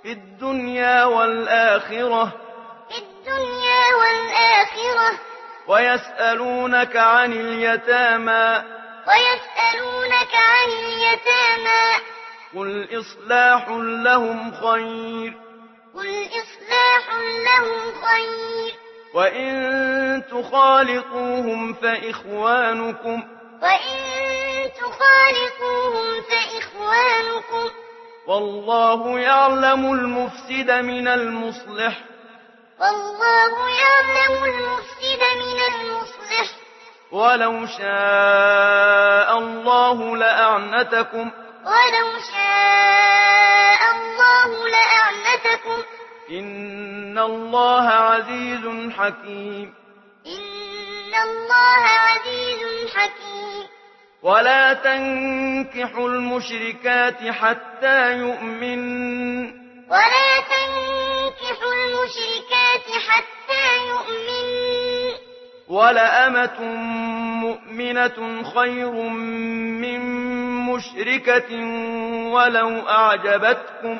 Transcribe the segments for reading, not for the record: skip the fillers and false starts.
في الدنيا والآخرة ويسألونك عن اليتامى قل إصلاح لهم خير وإن تخالطوهم فإخوانكم والله يعلم المفسد من المصلح ولو شاء الله لأعنتكم إن الله عزيز حكيم ولا تنكحوا المشركات حتى يؤمنن ولأمة مؤمنة خير من مشركة ولو أعجبتكم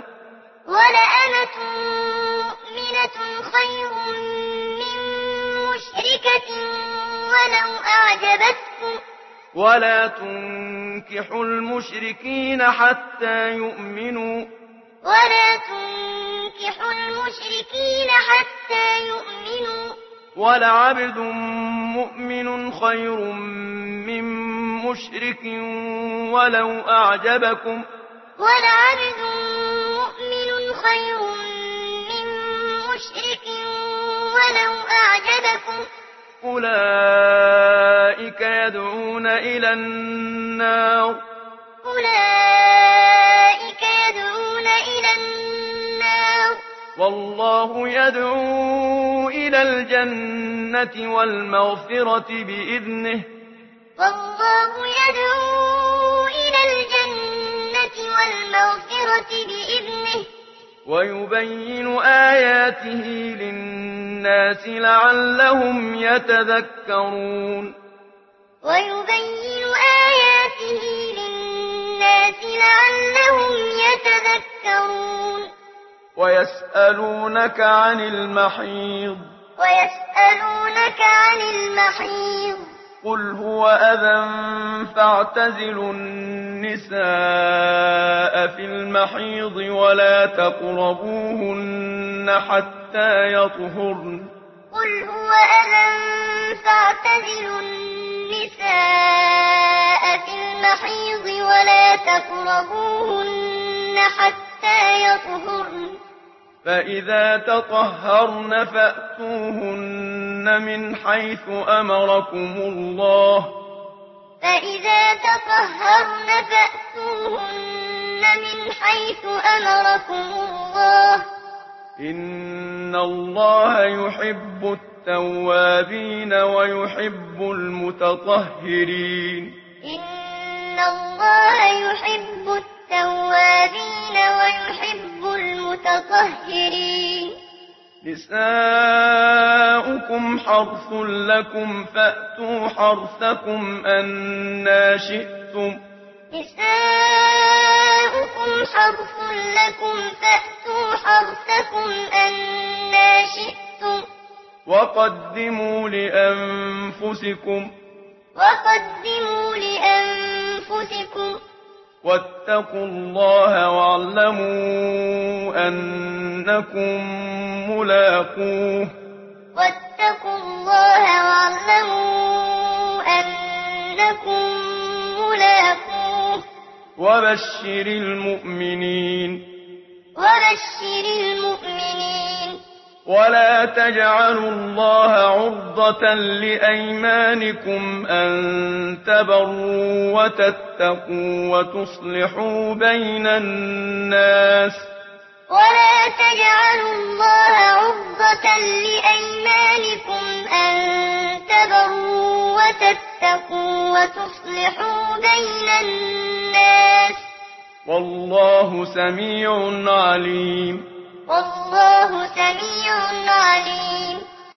ولا تنكحوا المشركين حتى يؤمنوا ولعبد مؤمن خير من مشرك ولو أعجبكم أولئك يدعون إلى النار والله يدعو إلى الجنة والمغفرة بإذنه ويبين آياته للناس لعلهم يتذكرون ويسألونك عن المحيض قل هو أذى فاعتزلوا النساء في المحيض ولا تقربوهن حتى يطهرن فإذا تطهرن فأتوهن من حيث أمركم الله إن الله يحب التوابين ويحب المتطهرين نساؤكم حرث لكم فأتوا حرثكم أنى شئتم وقدموا لأنفسكم واتقوا الله واعلموا أنكم ملاقوه وبشر المؤمنين ولا تجعلوا الله عرضة لأيمانكم أن تبروا وتتقوا وتصلحوا بين الناس والله سميع عليم والله سميع عليم